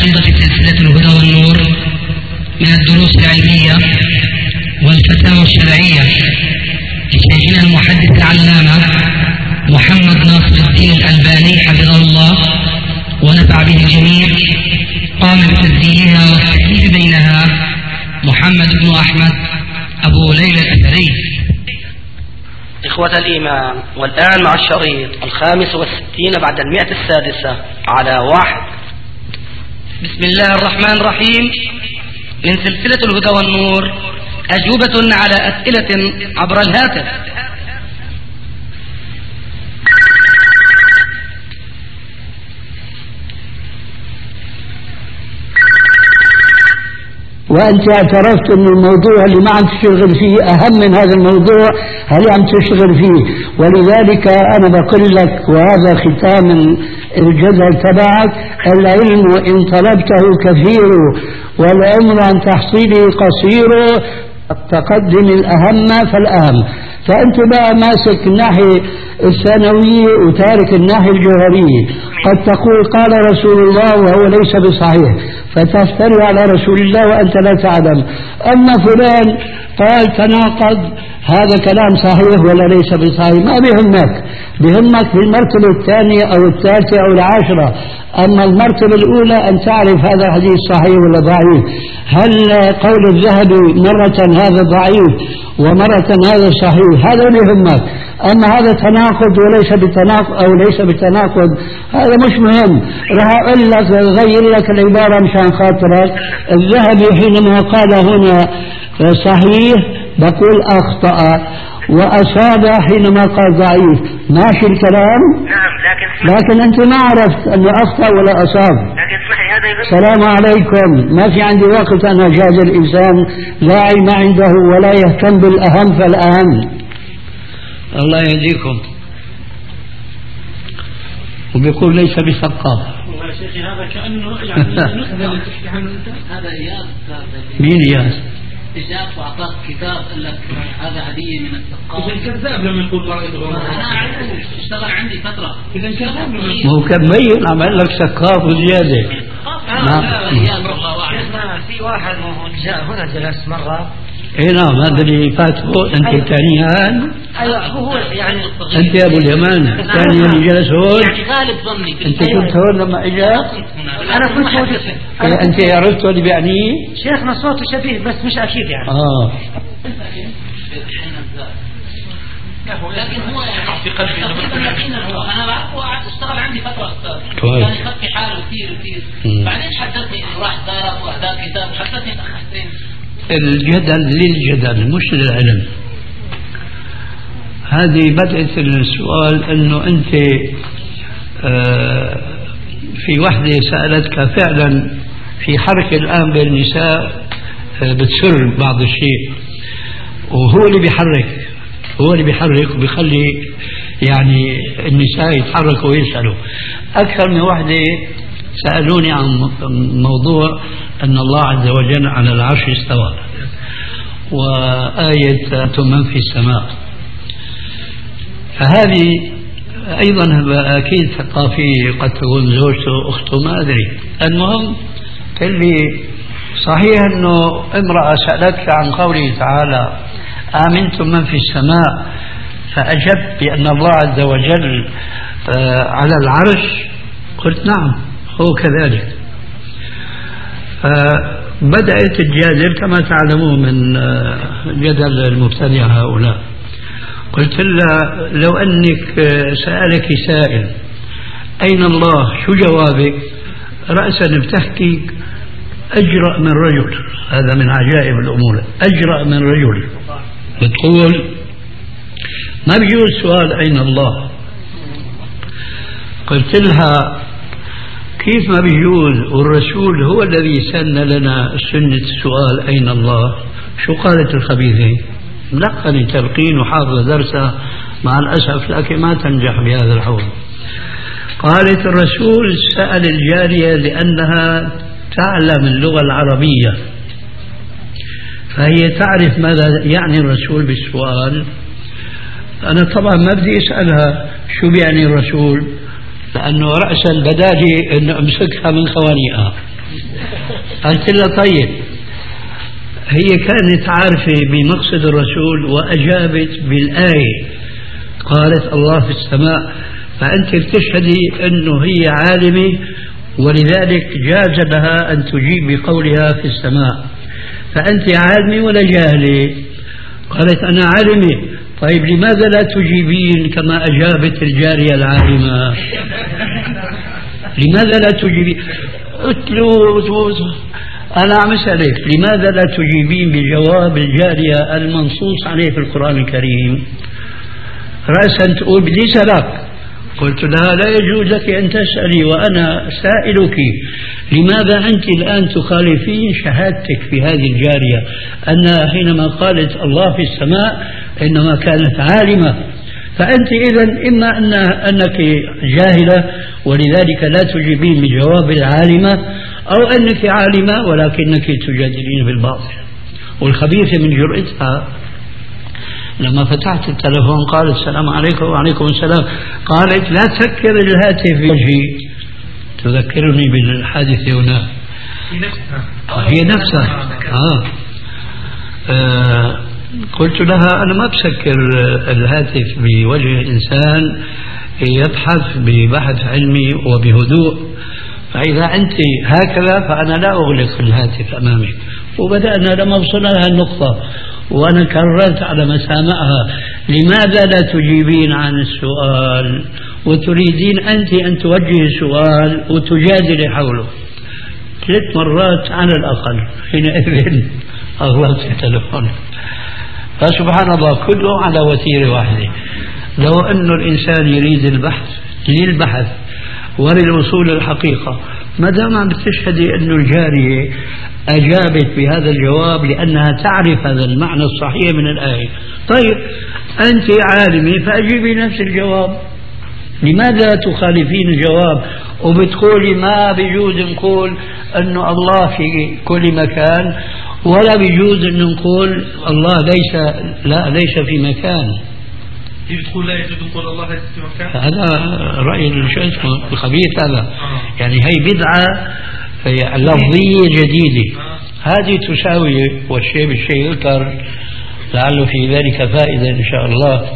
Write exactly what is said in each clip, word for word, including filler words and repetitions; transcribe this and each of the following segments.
أيضا في سلسلة الهدى والنور من الدروس العلمية والفتاوى الشرعية لشيخنا المحدث العلامة محمد ناصر الدين الألباني حفظه الله ونفع به الجميع. قام بتسجيلها والتأليف بينها محمد بن أحمد أبو ليلى الأثري. إخوة الإيمان، والآن مع الشريط الخامس والستين بعد المئة السادسة على واحد. بسم الله الرحمن الرحيم. من سلسلة الهدى والنور أجوبة على أسئلة عبر الهاتف. وأنت اعترفت أن الموضوع اللي ما عم تشتغل فيه أهم من هذا الموضوع اللي عم تشتغل فيه، ولذلك أنا بقول لك وهذا ختام الجدل تبعك: العلم إن طلبته كثير والعمر عن تحصيله قصير، تقدم الأهم فالأهم. فأنت بقى ماسك الناحية الثانوية وتارك الناحية الجوهرية. قد تقول قال رسول الله وهو ليس بصحيح، فتفتري على رسول الله وأنت لا تعلم. أما فلان قال تناقض، هذا كلام صحيح ولا ليس بصحيح، ما بيهمك، بيهمك في المرتبة الثانية أو الثالثة أو العاشرة. أما المرتبة الأولى أن تعرف هذا حديث صحيح ولا ضعيف، هل قول الذهبي مرة هذا ضعيف ومرة هذا صحيح، هذا بيهمك. أما هذا تناقض وليس بتناقض أو ليس بتناقض، هذا مش مهم. راح أقول لك غير لك العبارة مشان خاطرك. الذهبي حينما قال هنا صحيح بقول أخطأ، وأصاب حينما قال ضعيف. ماشي الكلام؟ نعم، لكن لكن أنت ما عرفت أنه أخطأ ولا أصاب. لكن اسمحي هذا يغني. السلام عليكم. ما في عندي وقت أنا أجازل الإنسان لا علم عنده ولا يهتم بالأهم فالأهم. الله يهديكم. وبيقول ليس بثقاف. والله شيخي هذا كأنه يعني نخبة هذا إياس. مين إياس؟ إجاب وأعطاك كتاب قال لك هذا هدية من الثقافة. إذا كذاب لما يقول رأيت غلط. أنا أعرف اشتغل عندي فترة. إذا كذاب لما ما هو كان مبين عمل لك ثقاف وزيادة. هذا إياس والله أعلم. في واحد جاء هنا جلس مرة. اي نعم، هذا اللي فاته. انت الثانيان. ايوه هو يعني انت يا ابو اليمان الثاني اللي جلس هون. يعني غالب ظني انت كنت هون لما اجى؟ انا كنت موجود. انت عرفت اللي بيعنيه؟ شيخنا صوته شبيه بس مش اكيد يعني. اه لكن هو يعني في قلبي انا بعرفه قاعد اشتغل عندي فتره استاذ. كويس. كان يخفي حاله كثير كثير. بعدين حدثني انه راح دارس واهداه كتاب وحدثني تاخرتين. الجدل للجدل مش للعلم. هذه بدأت السؤال انه انت آه في وحدة سألتك فعلا في حركة الآن بين النساء آه بتسر بعض الشيء، وهو اللي بيحرك هو اللي بيحرك وبيخلي يعني النساء يتحركوا ويسألوا. أكثر من وحدة سألوني عن موضوع أن الله عز وجل على العرش استوى، وآية أنتم من في السماء. فهذه أيضا أكيد ثقافية، قد تكون زوجته أخته ما أدري. المهم قال لي صحيح أنه امرأة سألتك عن قوله تعالى آمنتم من في السماء، فأجبت بأن الله عز وجل على العرش. قلت نعم هو كذلك. بدأت الجادل كما تعلمون من جدل المبتدع هؤلاء. قلت لها لو أنك سألك سائل أين الله شو جوابك؟ رأسا بتحكي أجرأ من رجل. هذا من عجائب الأمور، أجرأ من رجل. بتقول ما بيجوز سؤال أين الله. قلت لها كيف ما بيجوز والرسول هو الذي سن لنا سنة السؤال أين الله؟ شو قالت الخبيثة؟ ملقني تلقين وحافظ درسها مع الأسف لكن ما تنجح بهذا الحول. قالت الرسول سأل الجارية لأنها تعلم اللغة العربية، فهي تعرف ماذا يعني الرسول بالسؤال. أنا طبعا ما بدي أسألها شو بيعني الرسول، لأنه رأسا بدالي أن أمسكها من خوانيئها. قلت لها طيب، هي كانت عارفة بمقصد الرسول وأجابت بالآية، قالت الله في السماء، فأنت بتشهدي أنه هي عالمة ولذلك جاز لها أن تجيب بقولها في السماء. فأنت عالمة ولا جاهلة؟ قالت أنا عالمة. طيب لماذا لا تجيبين كما أجابت الجارية العالمة؟ لماذا لا تجيبين؟ قلت له أنا عم أسألك لماذا لا تجيبين بجواب الجارية المنصوص عليه في القرآن الكريم؟ رأسا تقول بدي سألك. قلت لها لا يجوز لك أن تسألي وأنا سائلك، لماذا أنت الآن تخالفين شهادتك في هذه الجارية أنها حينما قالت الله في السماء إنما كانت عالمة؟ فأنت إذن إما أن أنك جاهلة ولذلك لا تجيبين بجواب العالمة، أو أنك عالمة ولكنك تجادلين بالباطل. والخبيثة من جرأتها لما فتحت التلفون قالت السلام عليكم. وعليكم السلام. قالت لا تسكر الهاتف بوجهي، تذكرني بالحادثة هناك. هي نفسها آه. آه. قلت لها أنا ما بسكر الهاتف بوجه إنسان يبحث ببحث علمي وبهدوء، فإذا أنت هكذا فأنا لا أغلق الهاتف أمامك. وبدأنا لما وصلنا لها النقطة وأنا كررت على مسامعها لماذا لا تجيبين عن السؤال وتريدين أنت أن توجهي السؤال وتجادلي حوله ثلاث مرات على الأقل، حينئذ أغلقت التلفون. فسبحان الله كله على وتيرة واحدة. لو أن الإنسان يريد البحث للبحث وللوصول للحقيقة، ما دام عم بتشهدي أن الجارية أجابت بهذا الجواب لأنها تعرف هذا المعنى الصحيح من الآية، طيب أنت عالمة فأجيبي نفس الجواب. لماذا تخالفين الجواب وبتقولي ما بيجوز نقول أن الله في كل مكان ولا بيجوز أن نقول الله ليس لا ليس في مكان؟ تقول لا يجوز نقول الله ليس في مكان؟ هذا رأي الخبيث هذا. آه. يعني هي بدعة لفظية جديدة. آه. هذه تساوي والشيء بالشيء يذكر، لعله في ذلك فائدة إن شاء الله.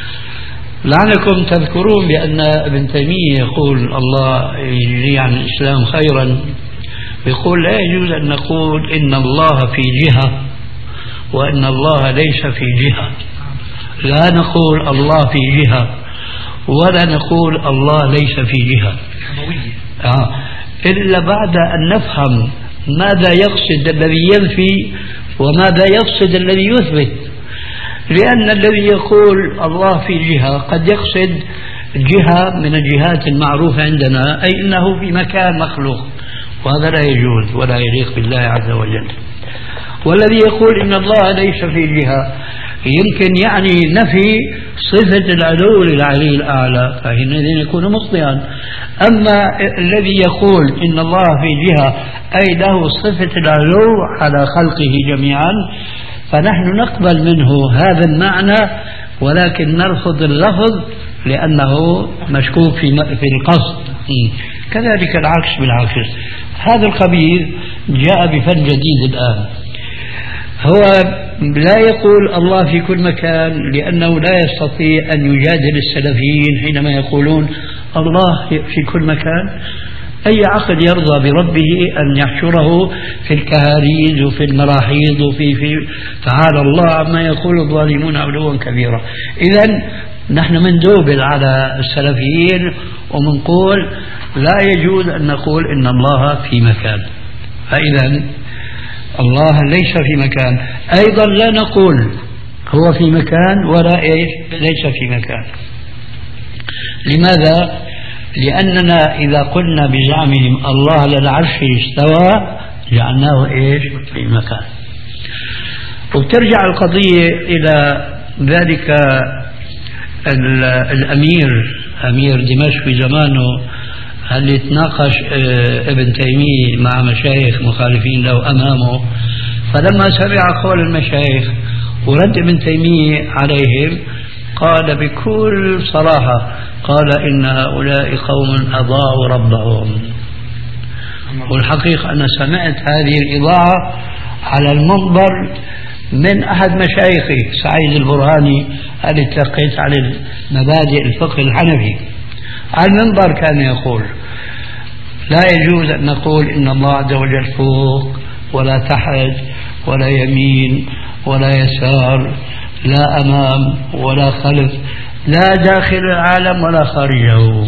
لعلكم تذكرون بأن ابن تيمية يقول الله يجزي عن الإسلام خيرا، يقول لا يجوز أن نقول إن الله في جهة وإن الله ليس في جهة. لا نقول الله في جهة ولا نقول الله ليس في جهة آه. إلا بعد أن نفهم ماذا يقصد الذي ينفي وماذا يقصد الذي يثبت. لأن الذي يقول الله في جهة قد يقصد جهة من الجهات المعروفة عندنا، أي أنه في مكان مخلوق، وهذا لا يجوز ولا يليق بالله عز وجل. والذي يقول إن الله ليس في جهة يمكن يعني نفي صفة العلو للعلي الأعلى، فحينئذ يكون مخطئا. أما الذي يقول إن الله في جهة أي له صفة العلو على خلقه جميعا، فنحن نقبل منه هذا المعنى ولكن نرفض اللفظ لأنه مشكوك في في القصد. كذلك العكس بالعكس. هذا الخبيث جاء بفن جديد الآن، هو لا يقول الله في كل مكان لأنه لا يستطيع أن يجادل السلفيين حينما يقولون الله في كل مكان. أي عقل يرضى بربه أن يحشره في الكهاريز وفي المراحيض وفي في تعالى الله عما يقول الظالمون علوا كبيرا. إذن نحن مندوبل على السلفيين ومنقول لا يجوز أن نقول إن الله في مكان. فإذا الله ليس في مكان، أيضا لا نقول هو في مكان ولا إيش ليس في مكان. لماذا؟ لأننا إذا قلنا بزعمهم الله للعرش استوى جعلناه إيش في مكان. وبترجع القضية إلى ذلك الأمير أمير دمشق في زمانه اللي تناقش ابن تيمية مع مشايخ مخالفين له أمامه، فلما سمع قول المشايخ ورد ابن تيمية عليهم قال بكل صراحة قال إن هؤلاء قوم أضاعوا ربهم. والحقيقة أنا سمعت هذه الإضاعة على المنبر من أحد مشايخي سعيد البرهاني اللي تلقيت على مبادئ الفقه الحنفي. على المنبر كان يقول لا يجوز أن نقول إن الله عز وجل فوق ولا تحت ولا يمين ولا يسار، لا أمام ولا خلف، لا داخل العالم ولا خارجه.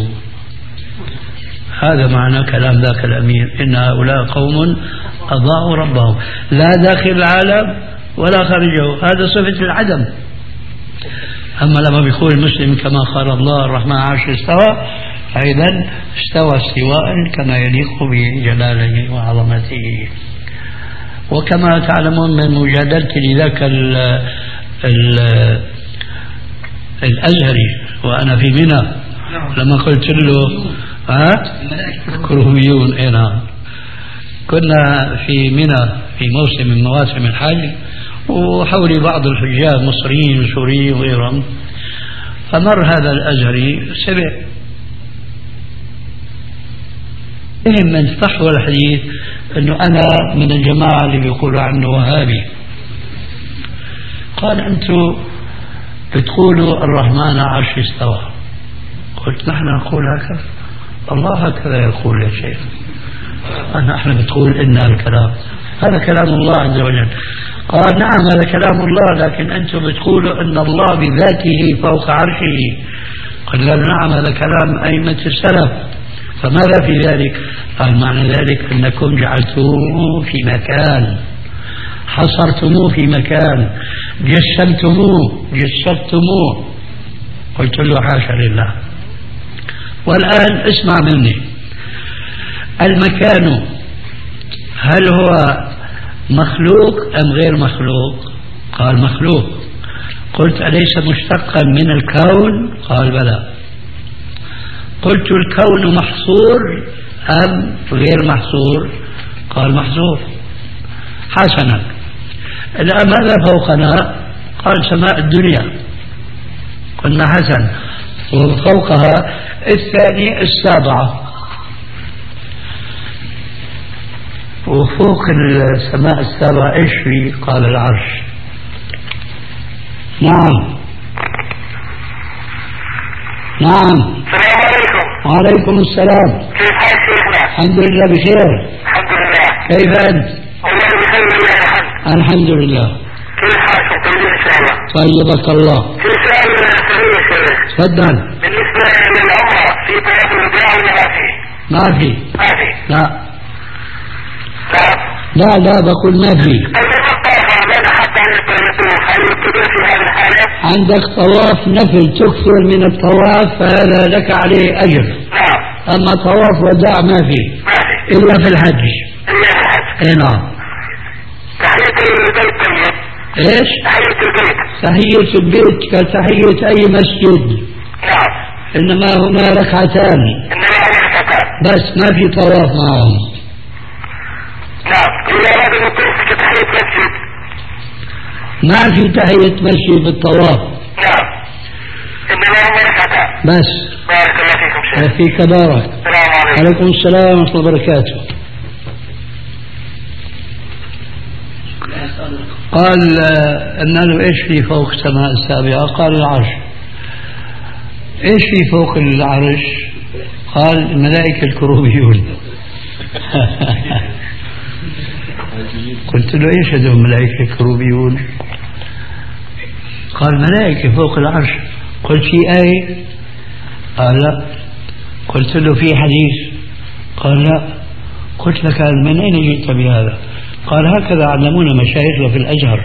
هذا معنى كلام ذاك الأمير، إن هؤلاء قوم أضاعوا ربهم، لا داخل العالم ولا خارجه، هذا صفة العدم. أما لما بيقول المسلم كما قال الله الرحمن عرش استوى، أيضا استوى استواء كما يليق بجلاله وعظمته. وكما تعلمون من مجادلتي لذاك ال ال الأزهري وأنا في منى لما قلت له ها كروبيون، اي نعم، كنا في منى في موسم من مواسم الحج وحولي بعض الحجاج مصريين وسوريين وغيرهم، فمر هذا الأزهري سمع فهم من فحوى الحديث أنه أنا من الجماعة اللي بيقولوا عنه وهابي. قال أنتم بتقولوا الرحمن عرش استوى. قلت نحن نقول هكذا، الله هكذا يقول يا شيخ. نحن بتقول إن الكلام هذا كلام الله عز وجل. قال نعم هذا كلام الله، لكن أنتم بتقولوا أن الله بذاته فوق عرشه. قال نعم هذا كلام أئمة السلف، فماذا في ذلك؟ قال معنى ذلك أنكم جعلتموه في مكان، حصرتموه في مكان، جسمتموه جسدتموه. قلت له حاشا لله. والآن اسمع مني، المكان هل هو مخلوق أم غير مخلوق؟ قال مخلوق. قلت أليس مشتقا من الكون؟ قال بلى. قلت الكون محصور أم غير محصور؟ قال محصور. حسنا، الآن ماذا فوقنا؟ قال سماء الدنيا. قلنا حسن، وفوقها الثانية السابعة، وفوق السماء السابعة ايش في؟ قال العرش. نعم نعم. السلام عليكم. وعليكم السلام. كيف حالك شيخنا؟ الحمد لله بخير. الحمد لله. كيف أنت؟ والله بخير لله الحمد. الحمد لله. كيف حالكم طيبين إن شاء الله؟ طيبك الله. في سؤال سريع يا شيخ. تفضل. بالنسبة للعمرة في طواف الوداع ولا ما في؟ ما في. ما في. لا لا. لا لا بقول ما في. عندك طواف نفل تكثر من الطواف فهذا لك عليه أجر. نعم. أما طواف وداع ما في إلا في الحج. إلا في الحج. إيه نعم. تحية البيت طيب. إيش؟ تحية البيت. تحية البيت كتحية أي مسجد. نعم. إنما هما ركعتان. إنما هما ركعتان. بس ما في طواف معهم. نعم. إذا أراد الوقوف كتحية مسجد. ما في تحية مسجد بالطواف. نعم. إنما هما ركعتان. بس. بارك الله فيكم شيخ. فيك بارك. السلام عليكم. عليكم السلام ورحمة الله وبركاته. قال أن له إيش في فوق السماء السابعة؟ قال العرش. إيش في فوق العرش؟ قال الملائكة الكروبيون. قلت له إيش هذول الملائكة الكروبيون؟ قال ملائكة فوق العرش. قلت في آية؟ قال لا. قلت له في حديث؟ قال لا. قلت لك من أين جئت بهذا؟ قال هكذا علمونا مشايخنا في الأزهر.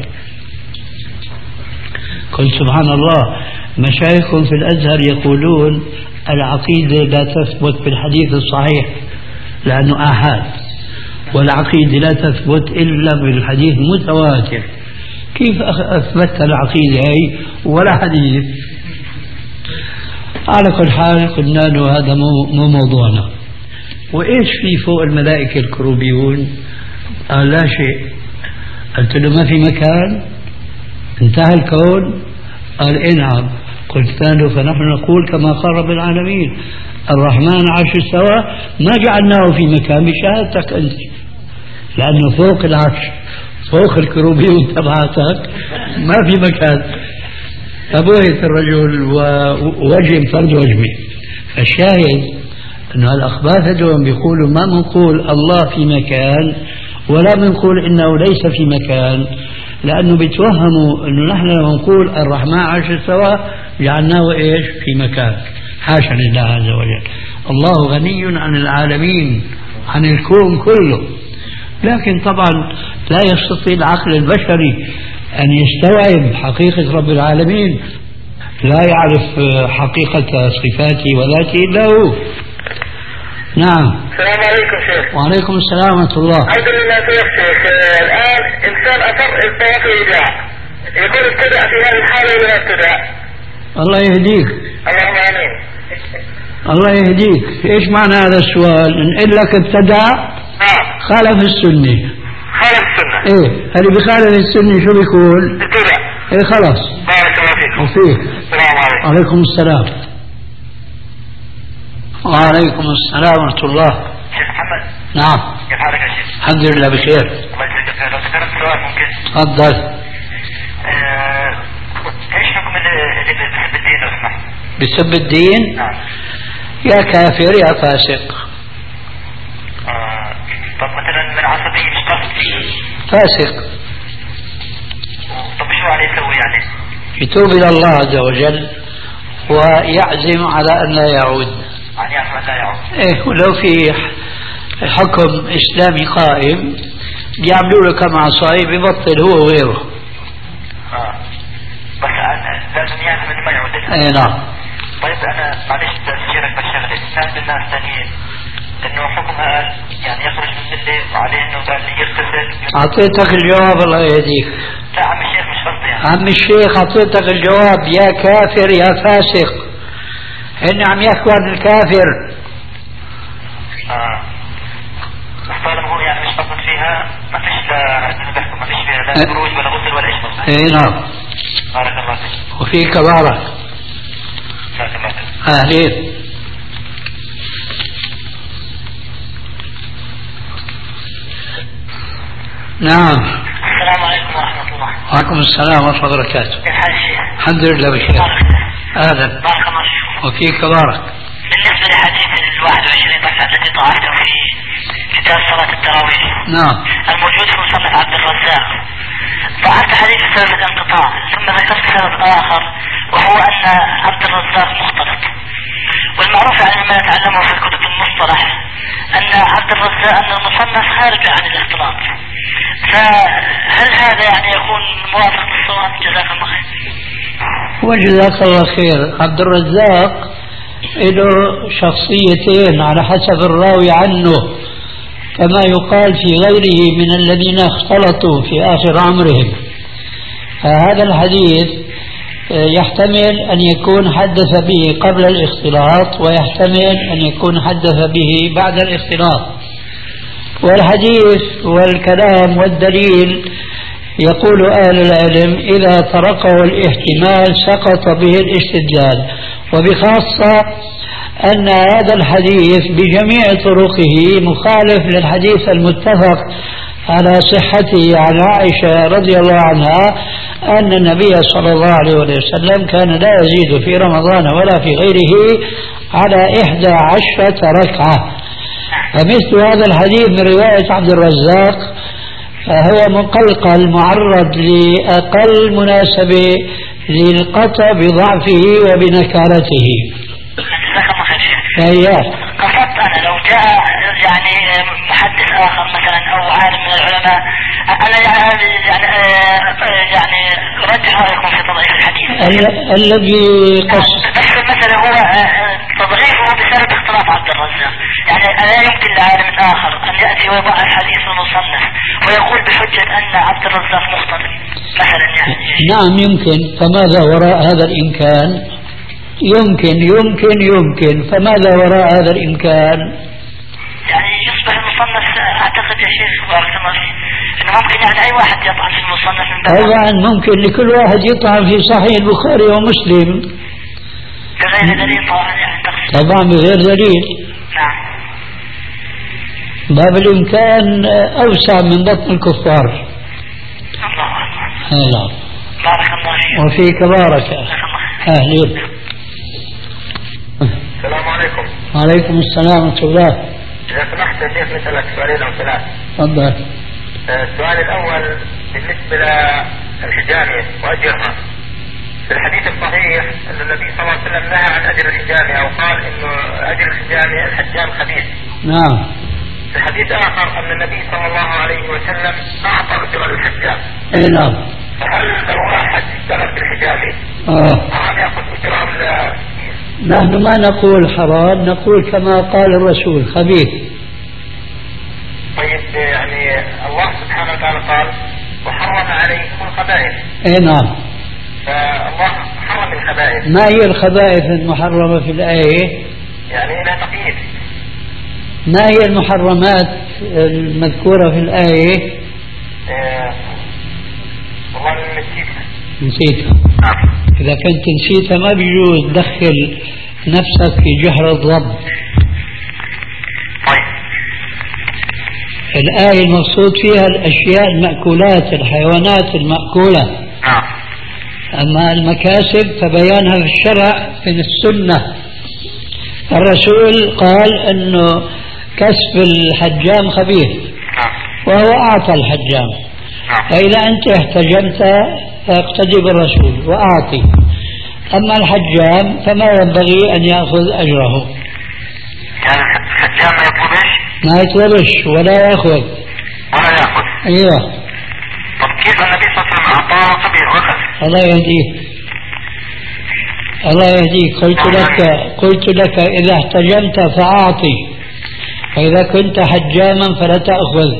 قلت سبحان الله، مشايخهم في الأزهر يقولون العقيدة لا تثبت بالحديث الصحيح لأنه آحاد، والعقيدة لا تثبت إلا بالحديث متواتر. كيف أثبت العقيدة هي ولا حديث؟ على كل حال قلنا له هذا مو موضوعنا. وإيش في فوق الملائكة الكروبيون؟ قال لا شيء. قلت له ما في مكان؟ انتهى الكون؟ قال إيه نعم. قلت له فنحن نقول كما قال رب العالمين الرحمن عرش استوى، ما جعلناه في مكان بشهادتك أنت، لأنه فوق العرش فوق الكروبيم تبعتك ما في مكان. فبهت الرجل ووجه فرد وجهه. فالشاهد أنه الأخبار هذول بيقولوا ما بنقول الله في مكان ولا بنقول إنه ليس في مكان، لأنه بيتوهموا أنه نحن لما نقول الرحمن عرش استوى جعلناه إيش في مكان. حاشا لله عز وجل، الله غني عن العالمين عن الكون كله، لكن طبعا لا يستطيع العقل البشري أن يستوعب حقيقة رب العالمين، لا يعرف حقيقة صفاته وذاته إلا هو. نعم. السلام عليكم شيخ. وعليكم السلام ورحمة الله. الحمد لله شيخ. الآن إنسان أصر إصدار الإيداع، يقول ابتدأ في هذه الحالة ولا ابتدأ؟ الله يهديك. اللهم آمين. الله يهديك. إيش معنى هذا السؤال؟ نقول لك ابتدأ آه. خالف السنة. خالف السنة. إيه اللي بخالف السنة شو بيقول؟ ابتدأ. إيه خلاص. بارك الله فيكم. وفيك. السلام عليكم. وعليكم السلام. وعليكم السلام ورحمة الله. شيخ محمد. نعم. كيف حالك يا شيخ؟ الحمد لله بخير. الله يسعدك. لو ذكرت سؤال ممكن؟ تفضل. آه، ايش حكم اللي بيسب الدين لو سمحت؟ بسب الدين؟ نعم. يا كافر يا فاسق. آه. طب مثلا من عصبية مش قصد فاسق. طب شو عليه يسوي يعني؟ يتوب إلى الله عز وجل ويعزم على أن لا يعود. يعني يعزم أن لا يعود. إيه ولو في حكم إسلامي قائم بيعملوا له كم عصاية ببطل هو وغيره. آه. بس لازم يعزم أن ما يعود. إيه نعم. طيب أنا معلش بستشيرك بالشغلة، سمعت الناس ثانيين إنه حكمها يعني يخرج من الملة وعليه إنه قال يغتسل. أعطيتك الجواب الله يهديك. لا عم الشيخ مش قصدي يعني. عم الشيخ أعطيتك الجواب، يا كافر يا فاسق. هن عم يحكوا عن الكافر. آه. بس طالما هو يعني مش قصد فيها ما فيش لا ما فيش فيها لا خروج ولا غسل ولا إيش. إيه نعم. بارك الله فيك. وفيك بارك. بارك الله فيك. أهلين. نعم. السلام عليكم ورحمة الله. وعليكم السلام ورحمة الله وبركاته. كيف حال الشيخ؟ الحمد لله بخير. أهلا. بارك الله فيكم. وفيك بارك. بالنسبة لحديث الواحد وعشرين ركعة التي طرحته في كتاب صلاة التراويح. نعم. الموجود في مصنف عبد الرزاق. طرحت حديث سبب الانقطاع ثم ذكرت سبب آخر وهو أن عبد الرزاق مختلط. والمعروف يعني ما نتعلمه في كتب المصطلح أن عبد الرزاق أن المصنف خارج عن الاختلاط. فهل هذا يعني يكون موافق للصواب؟ جزاك الله خير. وجزاك الله خير. عبد الرزاق له شخصيتين على حسب الراوي عنه، كما يقال في غيره من الذين اختلطوا في آخر عمرهم. فهذا الحديث يحتمل أن يكون حدث به قبل الاختلاط ويحتمل أن يكون حدث به بعد الاختلاط. والحديث والكلام والدليل يقول أهل العلم إذا تركه الاحتمال سقط به الاستدلال، وبخاصة أن هذا الحديث بجميع طرقه مخالف للحديث المتفق على صحته عن عائشة رضي الله عنها أن النبي صلى الله عليه وسلم كان لا يزيد في رمضان ولا في غيره على إحدى عشرة ركعة. فمثل هذا الحديث من رواية عبد الرزاق فهو مقلقل معرض لأقل مناسبة للقطع بضعفه وبنكارته. فهيات قصدت أنا لو جاء يعني محدث آخر مثلا أو عالم من العلماء أنا يعني يعني يعني رجح رأيكم في تضعيف الحديث الذي قص بس مثلا هو تضعيفه بسبب اختلاف عبد الرزاق. يعني لا يمكن لعالم آخر أن يأتي ويضع الحديث المصنف ويقول بحجة أن عبد الرزاق مختلف مثلا يعني. نعم يمكن. فماذا وراء هذا الإمكان؟ يمكن يمكن يمكن فماذا وراء هذا الإمكان؟ يعني يصبح المصنف أعتقد يا شيخ بارك الله فيك إنه ممكن يعني أي واحد يطعن في المصنف من باب طبعا ممكن لكل واحد يطعن في صحيح البخاري ومسلم. بغير دليل طبعا يعني تخصيص. طبعا بغير دليل. نعم. باب الإمكان أوسع من بطن الكفار. الله أكبر. الله. بارك الله فيك. وفيك بارك. أهلين. السلام عليكم. وعليكم السلام ورحمة الله. إذا سمحت يا شيخ نسألك سؤالين أو ثلاث. تفضل. السؤال الأول بالنسبة للحجامة وأجرها. في الحديث الصحيح أن النبي صلى الله عليه وسلم نهى عن أجر الحجامة أو قال إنه أجر الحجامة الحجام خبيث. نعم. في حديث آخر أن النبي صلى الله عليه وسلم أعطى أجر الحجام. أي نعم. فهل لو واحد اشتغل بالحجامة آه. حرام يأخذ أجرها ولا؟ نحن ما نقول حرام، نقول كما قال الرسول خبيث. طيب يعني الله سبحانه وتعالى قال وحرم عليكم الخبائث. اي نعم. فالله حرم الخبائث. ما هي الخبائث المحرمة في الآية؟ يعني لا تقييد. ما هي المحرمات المذكورة في الآية؟ آه والله نسيتها. نسيتها. إذا كنت نسيتها ما بيجوز تدخل نفسك في جحر الضب. طيب. الآية المقصود فيها الأشياء المأكولات، الحيوانات المأكولة. نعم. أما المكاسب فبيانها في الشرع في السنة. الرسول قال أنه كسب الحجام خبيث وهو أعطى الحجام. فإذا أنت احتجمت فاقتدي بالرسول وأعطي. أما الحجام فما ينبغي أن يأخذ أجره. يعني الحجام ما يطلبش؟ ما يطلبش ولا يأخذ. ولا يأخذ. أيوه. طب كيف النبي صلى الله عليه وسلم أعطاه خبير وأخذ؟ الله يهديك. الله يهديك. قلت لك قلت لك إذا احتجمت فأعطي، فإذا كنت حجاما فلا تأخذ.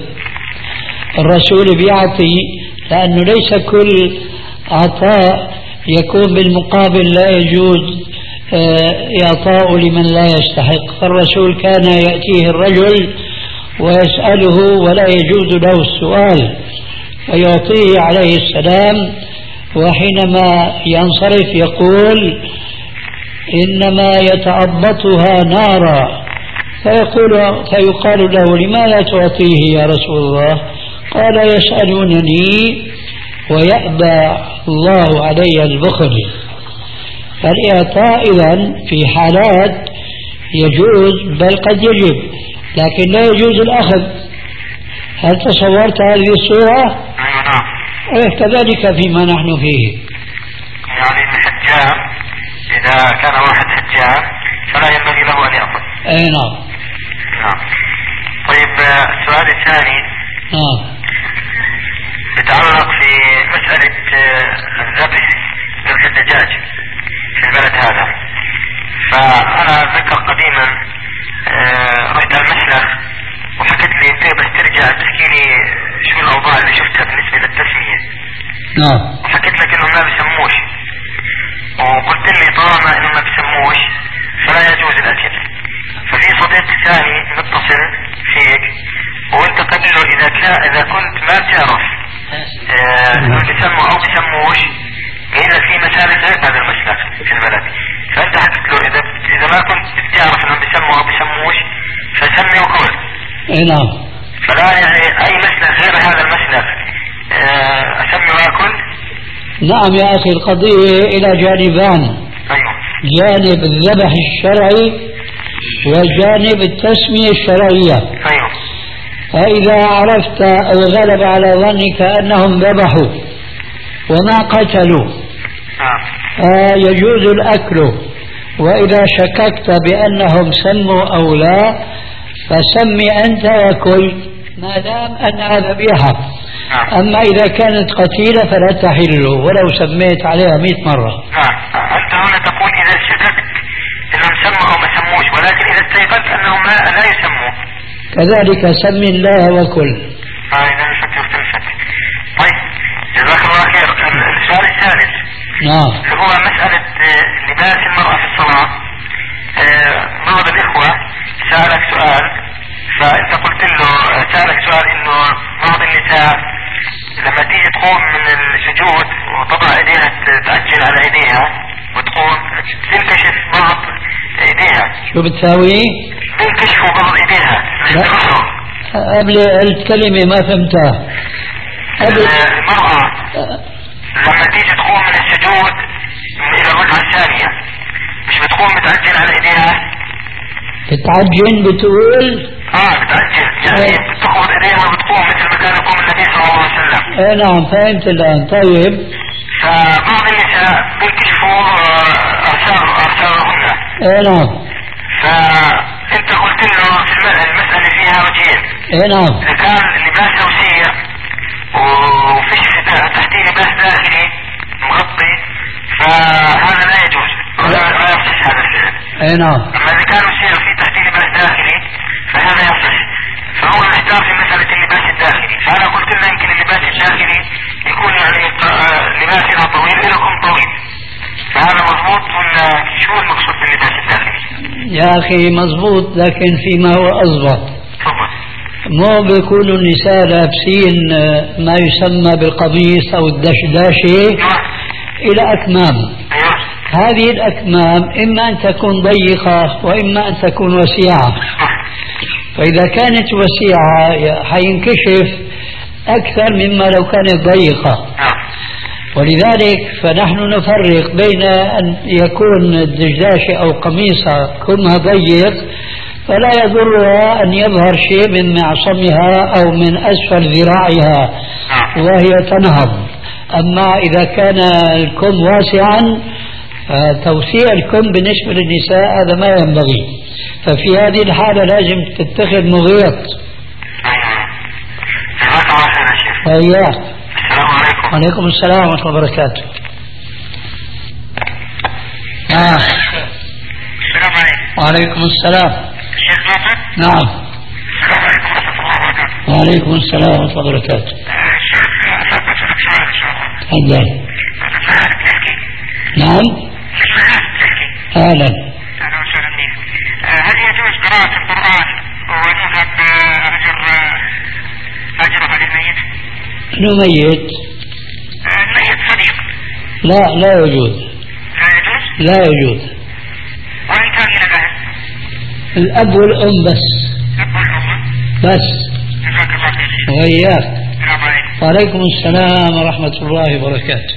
الرسول بيعطي لأنه ليس كل عطاء يكون بالمقابل لا يجوز إعطاء لمن لا يستحق. فالرسول كان يأتيه الرجل ويسأله ولا يجوز له السؤال فيعطيه عليه السلام، وحينما ينصرف يقول إنما يتأبطها نارا، فيقول فيقال له لماذا تعطيه يا رسول الله؟ قال يسألونني ويأبى الله علي البخل. فالإعطاء إذن في حالات يجوز بل قد يجب، لكن لا يجوز الأخذ. هل تصورت هذه الصورة؟ أيوة. كذلك فيما نحن فيه. يعني الحجام إذا كان واحد حجام فلا ينبغي له أن يأخذ. أي نعم. نعم. طيب السؤال الثاني نعم. يتعلق في مسألة الذبح ذبح الدجاج في البلد هذا. فأنا أتذكر قديما رحت المسلخ وحكيت لي انت بس ترجع تحكي لي شو الأوضاع اللي شفتها بالنسبة للتسمية. نعم. وحكيت لك إنه ما بسموش، وقلت لي طالما إنه ما بسموش فلا يجوز الأكل. ففي صديق ثاني متصل فيك وانت قبل له إذا كان إذا كنت ما بتعرف انه بسموا او بسموش قيل في مسالك غير هذا المسلك في البلد، فانت حكيت له اذا اذا ما كنت بتعرف انهم بسموا او بسموش فسمي وكل. اي نعم. فلا يعني اي مسلك غير هذا المسلك اسمي واكل. نعم يا اخي، القضية الى جانبان. ايوه. جانب الذبح الشرعي وجانب التسمية الشرعية. ايوه. فإذا عرفت أو غلب على ظنك أنهم ذبحوا وما قتلوا فيجوز الأكل، وإذا شككت بأنهم سموا أو لا فسمي أنت وكل ما دام أنها ذبيحة. أما إذا كانت قتيلة فلا تحل ولو سميت عليها مئة مرة. أنت هنا تقول إذا شككت أنهم سموا أو ما سموش، ولكن إذا استيقنت أنهم لا يسموا كذلك سم الله وكل. اه اذا فكرت الفتح. طيب جزاك الله خير. السؤال الثالث نعم اللي هو مسألة لباس المرأة في الصلاة. بعض الإخوة سألك سؤال فأنت قلت له سألك سؤال إنه بعض النساء لما تيجي تقوم من السجود وتضع ايديها تأجل على ايديها وتقوم تنكشف بعض ايديها. شو بتساوي؟ بينكشفوا قبل ايديها. قبل الكلمة ما فهمتها. المرأة لما تيجي تقوم من السجود الى الركعة الثانية مش بتقوم بتعجل على ايديها؟ بتعجن بتقول؟ اه بتعجل يعني بتاخذ ايديها وبتقوم مثل ما كان يقوم النبي صلى الله عليه وسلم. ايه نعم فهمت الان. طيب فبعض النساء بيكشفوا ارسال ارسالهن. ايه نعم. فانت قلت له المسألة فيها وجهين. ايه نعم. اذا كان اللباس توسيع وفيش تحتيه لباس داخلي مغطي فهذا لا يجوز ولا لا يصح هذا الفعل. اي نعم. اما اذا كان وسيع في تحتيه لباس داخلي فهذا يصح. فهو محتار في مسألة اللباس الداخلي. فانا قلت له يمكن اللباس الداخلي يكون يعني لباسنا طويل لكم طويل. فهذا مضبوط ولا شو المقصود باللباس الداخلي؟ يا اخي مضبوط لكن فيما هو اضبط. مو بيكونوا النساء لابسين ما يسمى بالقميص او الدشداشة الى اكمام. هذه الاكمام اما ان تكون ضيقة واما ان تكون وسيعة. فاذا كانت وسيعة حينكشف اكثر مما لو كانت ضيقة. ولذلك فنحن نفرق بين ان يكون الدشداشة او قميصها كمها ضيق فلا يضرها أن يظهر شيء من معصمها أو من أسفل ذراعها وهي تنهض. أما إذا كان الكم واسعا فتوسيع الكم بالنسبة للنساء هذا ما ينبغي. ففي هذه الحالة لازم تتخذ مغيط. أيوة. السلام عليكم. وعليكم السلام ورحمة الله وبركاته. آه. السلام عليكم. وعليكم السلام. شيخ ناصر. نعم. السلام عليكم ورحمة الله وبركاته. وعليكم السلام ورحمة الله وبركاته. شيخ أسألك سؤال إن شاء الله. تفضل. نعم. أهلا. أهلا وسهلا بك. هل يجوز قراءة القرآن ونذهب أجر أجره للميت؟ شنو ميت؟ الميت صديق. لا لا يجوز. لا يجوز؟ لا يجوز. وإن كان من الأهل؟ الأب والأم بس. الأب والأم بس. جزاك الله خير. وإياك. السلام عليكم. وعليكم السلام ورحمة الله وبركاته.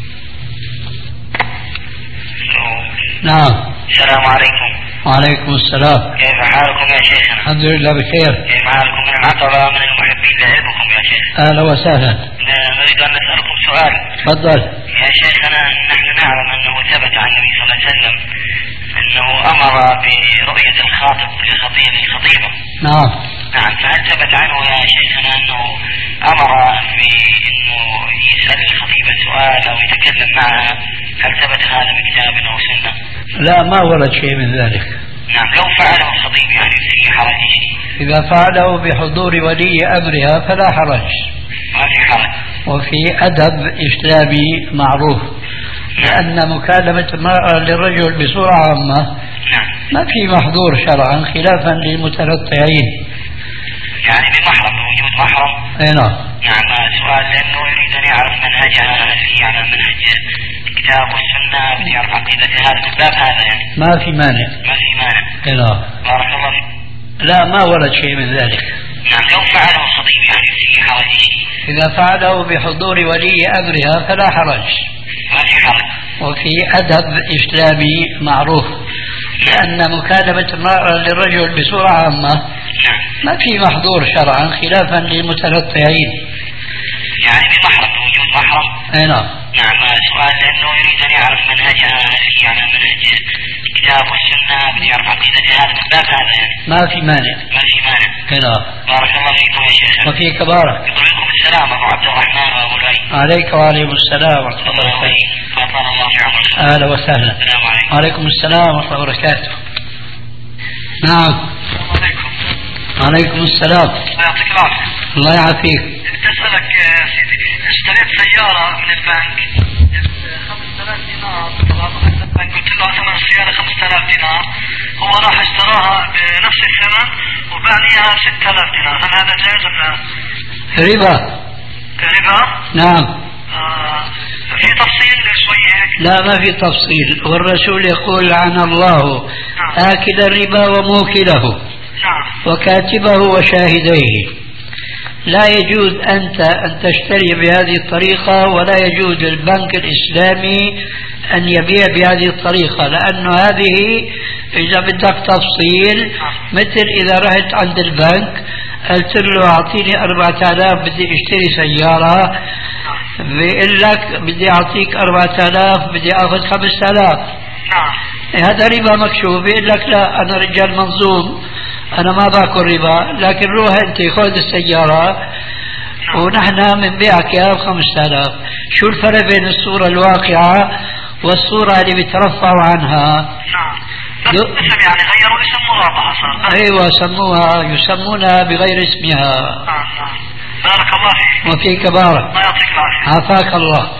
نعم. السلام عليكم. وعليكم السلام. كيف حالكم يا شيخنا؟ الحمد لله بخير. كيف حالكم من العطرة من المحبين لعلمكم يا شيخ؟ أهلا وسهلا. نريد أن نسألكم سؤال. تفضل. يا شيخنا نحن نعلم أنه ثبت عن النبي صلى الله عليه وسلم أنه أمر برؤية الخاطب لخطيب الخطيبة. نعم. نعم. فهل ثبت عنه يا شيخنا أنه أمر بأنه يسأل الخطيبة سؤال أو يتكلم معها؟ هل ثبت هذا بكتاب أو سنة؟ لا ما ورد شيء من ذلك. نعم. لو فعله الخطيب يعني في حرج شيء؟ إذا فعله بحضور ولي أمرها فلا حرج. ما في حرج. وفي أدب إسلامي معروف. لأن مكالمة المرأة للرجل بصورة عامة ما في محظور شرعا خلافا للمتنطعين. يعني بمحرم بوجود محرم. اي نعم. نعم. سؤال لأنه يريد أن يعرف منهجها هل هي على منهج الكتاب والسنة بدي يعرف عقيدتها هذا من باب هذا يعني. ما في مانع. ما في مانع. اي نعم. بارك الله فيك. لا ما ورد شيء من ذلك. نعم. لو فعله الخطيب يعني في حرج شيء؟ إذا فعله بحضور ولي أمرها فلا حرج. ما في حرج. وفي أدب إسلامي معروف. لأن مكالمة المرأة للرجل بصورة عامة ما في محظور شرعا خلافا للمتنطعين. يعني بمحرم بوجود محرم. اي نعم. نعم. سؤال لأنه يريد أن يعرف منهجها هل هي على منهج الكتاب والسنة بدي يعرف عقيدتها هذا من باب هذا يعني. ما في مانع. ما في مانع. اي نعم. بارك الله فيكم يا شيخ. وفيك بارك. يقول لكم السلام أبو عبد الرحمن وأبو الوليد. عليك وعليكم السلام ورحمة الله وبركاته. أطال الله في عمرك. أهلا وسهلا. السلام عليكم. وعليكم السلام ورحمة الله وبركاته. نعم. السلام عليكم. وعليكم السلام. يعطيك العافية. الله يعافيك. تسألك يا سيدي اشتريت سيارة من البنك خمسة آلاف دينار. طبعا البنك قلت له ثمن السيارة خمسة آلاف دينار. هو راح اشتراها بنفس الثمن وباع ليها ستة آلاف دينار. هل هذا جائز ولا؟ ربا. ربا؟ نعم. آه في تفصيل شوي هيك. لا ما في تفصيل، والرسول يقول لعن الله آكل الربا وموكله وكاتبه وشاهديه. لا يجوز أنت أن تشتري بهذه الطريقة، ولا يجوز البنك الإسلامي أن يبيع بهذه الطريقة، لأنه هذه إذا بدك تفصيل مثل إذا رحت عند البنك قلت له أعطيني أربعة آلاف بدي أشتري سيارة، بيقول لك بدي أعطيك أربعة آلاف بدي أخذ خمسة آلاف، هذا ربا مكشوف. بيقول لك لا أنا رجال منظوم أنا ما باكل ربا، لكن روح أنت خذ السيارة ونحن بنبيعك إياها بخمسة آلاف. شو الفرق بين الصورة الواقعة والصورة اللي بيترفعوا عنها؟ يعني غيروا اسم مرابحة صار. أيوة سموها يسمونها بغير اسمها. بارك الله فيك. وفيك بارك. الله يعطيك العافية. عافاك الله.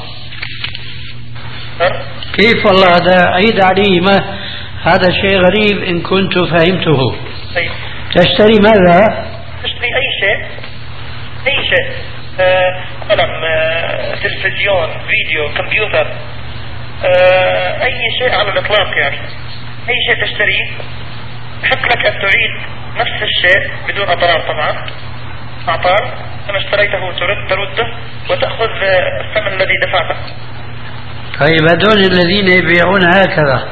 كيف والله هذا عيد علي، ما هذا شيء غريب إن كنت فهمته. طيب. تشتري ماذا؟ تشتري أي شيء أي شيء قلم آه، تلفزيون فيديو كمبيوتر آه، أي شيء على الإطلاق، يعني أي شيء تشتريه يحق لك أن تعيد نفس الشيء بدون أضرار طبعا. أعطار كما اشتريته ترد ترده وتأخذ الثمن الذي دفعته. طيب هذول الذين يبيعون هكذا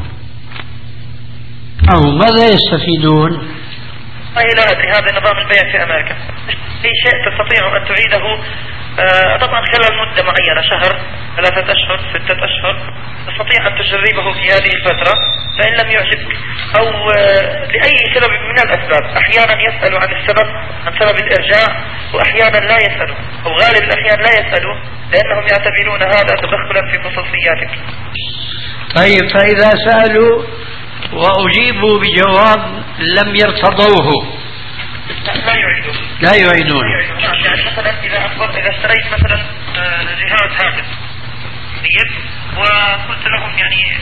أو ماذا يستفيدون؟ أي لا أدري، هذا نظام البيع في أمريكا. أي شيء تستطيع أن تعيده آه طبعا خلال مدة معينة، شهر ثلاثة أشهر ستة أشهر، تستطيع أن تجربه في هذه الفترة. فإن لم يعجبك أو آه لأي سبب من الأسباب، أحيانا يسألوا عن السبب عن سبب الإرجاع، وأحيانا لا يسألوا، أو غالب الأحيان لا يسألوا لأنهم يعتبرون هذا تدخلا في خصوصياتك. طيب فإذا سألوا وأجيبوا بجواب لم يرتضوه لا يعيدون لا يعيدون. يعني مثلا إذا أخبر إذا اشتريت مثلا جهاز هاتف طيب وقلت لهم يعني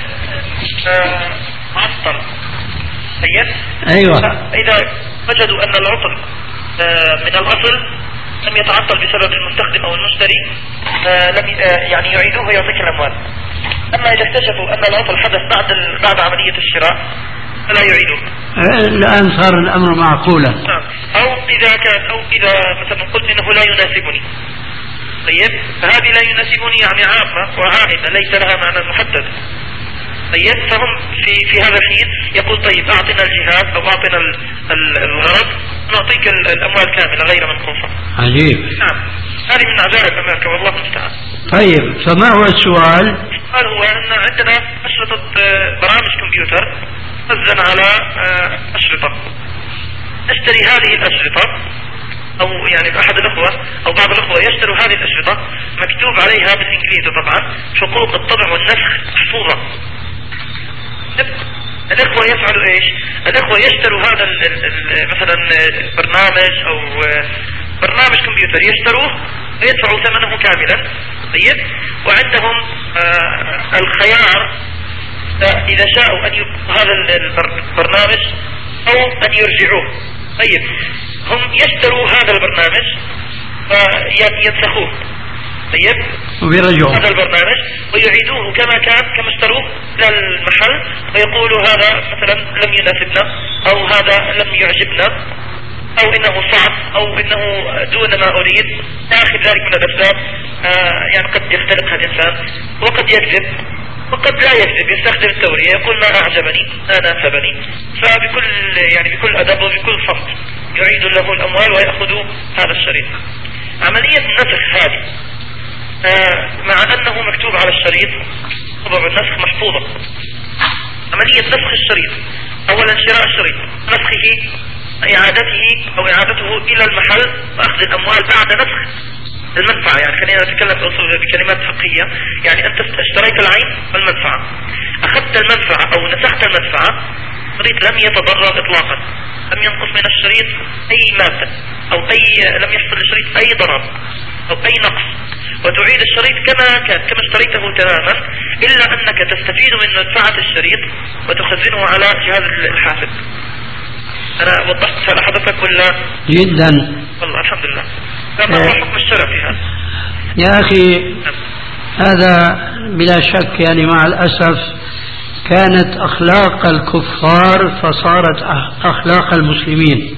معطل طيب أيوة، إذا وجدوا أن العطل من الأصل لم يتعطل بسبب المستخدم أو المشتري لم يعني يعيدوه ويعطيك الأموال. أما إذا اكتشفوا أن العطل حدث بعد بعد عملية الشراء فلا يعيدوه. الآن صار الأمر معقولا. أو إذا كان أو إذا مثلا قلت إنه لا يناسبني طيب، فهذه لا يناسبني يعني عامة وعائدة ليس لها معنى محدد طيب، فهم في في هذا الحين يقول طيب أعطنا الجهاز أو أعطنا الغرض نعطيك الأموال كاملة غير منقوصة. عجيب. نعم هذه من عجائب أمريكا والله المستعان. طيب فما هو السؤال؟ السؤال هو أن عندنا أشرطة برامج كمبيوتر تخزن على أشرطة، نشتري هذه الأشرطة أو يعني أحد الأخوة أو بعض الأخوة يشتروا هذه الأشرطة مكتوب عليها بالإنجليزي طبعا حقوق الطبع والنسخ محفوظة. الأخوة يفعلوا إيش؟ الأخوة يشتروا هذا ال ال مثلا برنامج أو برنامج كمبيوتر يشتروه ويدفعوا ثمنه كاملا طيب، وعندهم آه الخيار إذا شاءوا أن يبقوا هذا البرنامج أو أن يرجعوه. طيب هم يشتروا هذا البرنامج وينسخوه طيب وبيرجعوا هذا البرنامج ويعيدوه كما كان كما اشتروه إلى المحل ويقولوا هذا مثلا لم يناسبنا أو هذا لم يعجبنا أو إنه صعب أو إنه دون ما أريد آخر ذلك من الأسباب. آه يعني قد يختلق هذا الإنسان وقد يكذب وقد لا يكذب، يستخدم التورية يقول ما أعجبني ما ناسبني، فبكل يعني بكل أدب وبكل صمت يعيد له الأموال ويأخذوا هذا الشريط. عملية النسخ هذه آه مع أنه مكتوب على الشريط طبع النسخ محفوظة. عملية نسخ الشريط أولا شراء الشريط، نسخه إعادته أو إعادته إلى المحل وأخذ الأموال بعد نسخ المنفعة. يعني خلينا نتكلم بكلمات فقهية، يعني أنت اشتريت العين والمنفعة، أخذت المنفعة أو نسخت المنفعة، الشريط لم يتضرر إطلاقا، لم ينقص من الشريط أي مادة أو أي لم يحصل للشريط أي ضرر أو أي نقص، وتعيد الشريط كما كان كما اشتريته تماما، إلا أنك تستفيد من منفعة الشريط وتخزنه على جهاز الحاسب. أنا وضحت على حضرتك ولا؟ جدا والله الحمد لله. فما هو حكم الشرع في هذا؟ يا أخي هذا بلا شك يعني مع الأسف كانت أخلاق الكفار فصارت أخلاق المسلمين.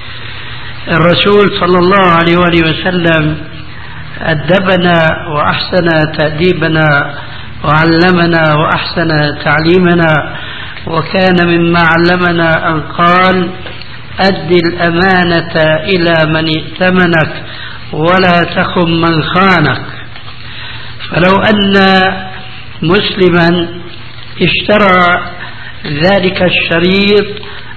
الرسول صلى الله عليه وآله وسلم أدبنا وأحسن تأديبنا وعلمنا وأحسن تعليمنا، وكان مما علمنا أن قال: أد الأمانة إلى من ائتمنك ولا تخن من خانك. فلو أن مسلما اشترى ذلك الشريط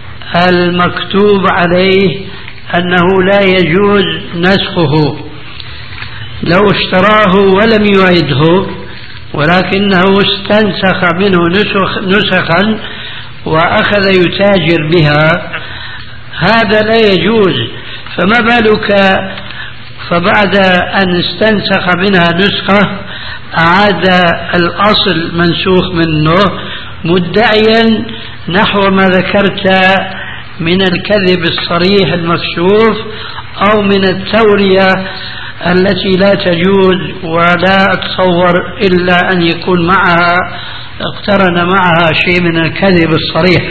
المكتوب عليه أنه لا يجوز نسخه، لو اشتراه ولم يعده ولكنه استنسخ منه نسخ نسخا وأخذ يتاجر بها، هذا لا يجوز. فما بالك فبعد أن استنسخ منها نسخة أعاد الأصل منسوخ منه مدعيا نحو ما ذكرت من الكذب الصريح المكشوف أو من التورية التي لا تجوز، ولا أتصور إلا أن يكون معها اقترن معها شيء من الكذب الصريح.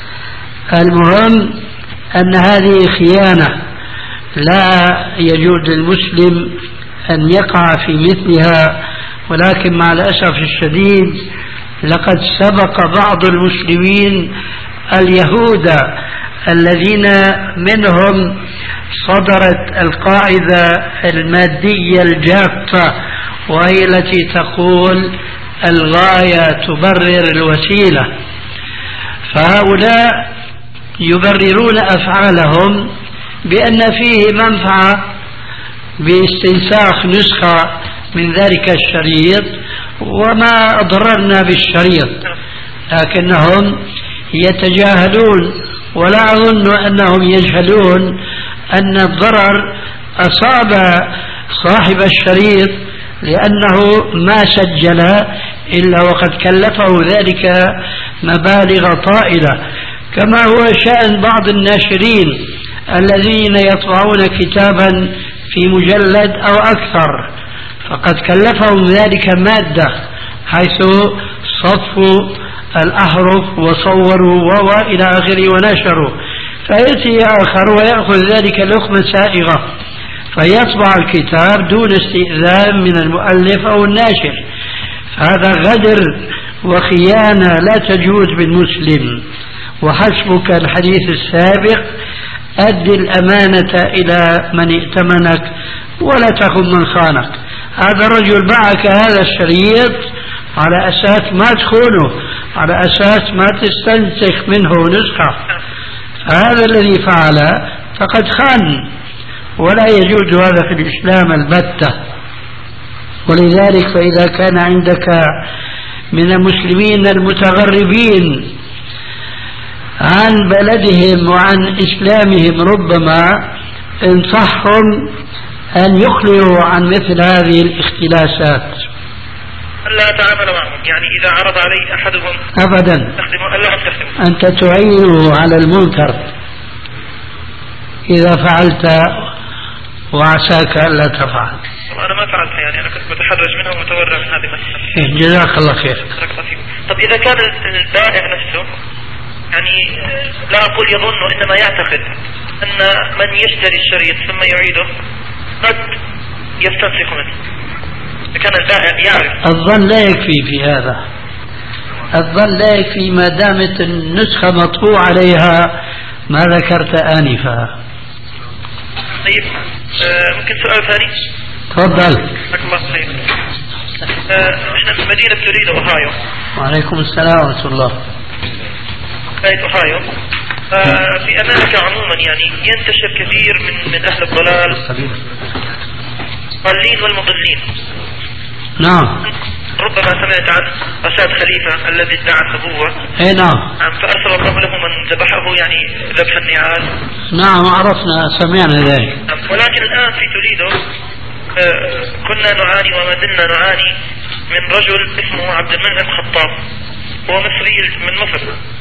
المهم أن هذه خيانة لا يجوز للمسلم أن يقع في مثلها، ولكن مع الأسف الشديد لقد سبق بعض المسلمين اليهود الذين منهم صدرت القاعدة المادية الجافة، وهي التي تقول الغاية تبرر الوسيلة. فهؤلاء يبررون أفعالهم بأن فيه منفعة باستنساخ نسخة من ذلك الشريط وما أضررنا بالشريط، لكنهم يتجاهلون، ولا أظن أنهم يجهلون أن الضرر أصاب صاحب الشريط لأنه ما سجل إلا وقد كلفه ذلك مبالغ طائلة، كما هو شأن بعض الناشرين الذين يطبعون كتابا في مجلد أو أكثر، فقد كلفهم ذلك مادة حيث صفوا الأحرف وصوروا وإلى آخره ونشروا، فيأتي آخر ويأخذ ذلك لقمة سائغة فيطبع الكتاب دون استئذان من المؤلف أو الناشر. هذا غدر وخيانة لا تجوز بالمسلم. وحسبك الحديث السابق: أد الأمانة إلى من ائتمنك ولا تخن من خانك. هذا الرجل باعك هذا الشريط على أساس ما تخونه، على أساس ما تستنسخ منه نسخة، فهذا الذي فعل فقد خان، ولا يجوز هذا في الإسلام البتة. ولذلك فإذا كان عندك من المسلمين المتغربين عن بلدهم وعن إسلامهم ربما انصحهم أن يخلوا عن مثل هذه الاختلاسات، ألا أتعامل معهم. يعني إذا عرض علي أحدهم أبدا أنت تعينه على المنكر إذا فعلت وعساك ألا تفعل. أنا ما فعلت، يعني أنا كنت متحرج منها ومتورع من هذه المسألة. جزاك الله خير. طب إذا كان البائع نفسه يعني لا أقول يظن، إنما يعتقد أن من يشتري الشريط ثم يعيده قد يستنسخ منه، كان البائع يعرف. الظن لا يكفي في هذا، الظن لا يكفي ما دامت النسخة مطبوع عليها ما ذكرت آنفا. طيب آه ممكن سؤال ثاني؟ تفضل. الله خير. آه احنا في مدينة توريدو أوهايو. وعليكم السلام ورحمة الله. ولاية أوهايو. آه في أمريكا عموما يعني ينتشر كثير من من أهل الضلال، الضالين والمضلين. نعم. ربما سمعت عن رشاد خليفة الذي ادعى النبوة. اي نعم. فأرسل الله له من ذبحه يعني ذبح النعال. نعم عرفنا سمعنا ذلك. ولكن الآن في توريدو آه كنا نعاني وما زلنا نعاني من رجل اسمه عبد المنعم خطاب، هو مصري من مصر،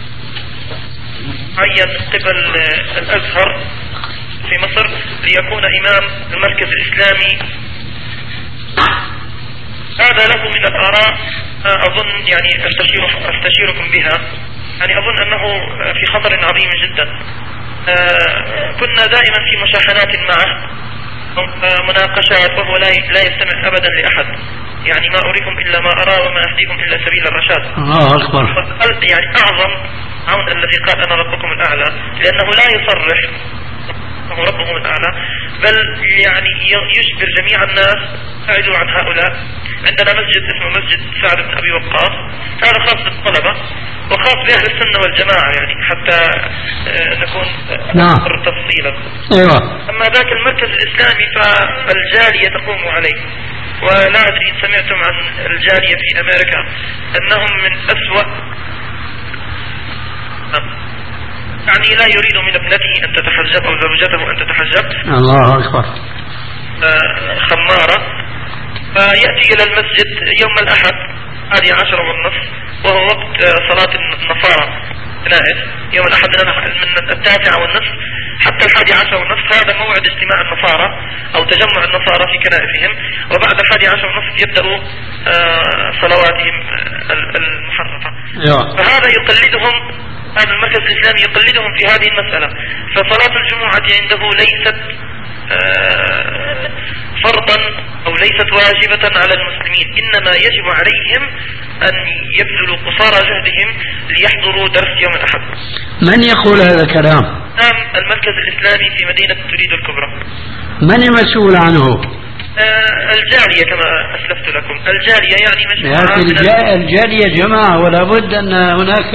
عين من قبل آه الأزهر في مصر ليكون إمام المركز الإسلامي هذا له من الآراء أظن يعني أستشير أستشيركم بها، يعني أظن أنه في خطر عظيم جدا. كنا دائما في مشاحنات معه، مناقشات، وهو لا لا يستمع أبدا لأحد، يعني ما أريكم إلا ما أرى وما أهديكم إلا سبيل الرشاد. الله أكبر. يعني أعظم عون الذي قال أنا ربكم الأعلى، لأنه لا يصرح أنه ربهم الأعلى، بل يعني يجبر جميع الناس ابعدوا عن هؤلاء. عندنا مسجد اسمه مسجد سعد بن أبي وقاص، هذا خاص بالطلبة وخاص بأهل السنة والجماعة، يعني حتى نكون أكثر تفصيلا. أيوة. أما ذاك المركز الإسلامي فالجالية تقوم عليه، ولا أدري إن سمعتم عن الجالية في أمريكا أنهم من أسوأ، يعني لا يريد من ابنته أن تتحجب أو زوجته أن تتحجب. الله أكبر. خمارة، فيأتي إلى المسجد يوم الأحد الحادي عشر والنصف، وهو وقت صلاة النصارى كنائس، يوم الأحد من التاسعة والنصف حتى الحادي عشر والنصف، هذا موعد اجتماع النصارى أو تجمع النصارى في كنائسهم، وبعد الحادي عشر والنصف يبدأوا صلواتهم المحرفة. فهذا يقلدهم، هذا المركز الإسلامي يقلدهم في هذه المسألة. فصلاة الجمعة عنده ليست فرضا أو ليست واجبة على المسلمين، إنما يجب عليهم أن يبذلوا قصارى جهدهم ليحضروا درس يوم الأحد. من يقول هذا الكلام؟ نعم، المركز الإسلامي في مدينة تريد الكبرى. من المسؤول عنه؟ آه الجالية كما أسلفت لكم، الجالية يعني مجموعة الجا... الجالية جماعة، ولا بد أن هناك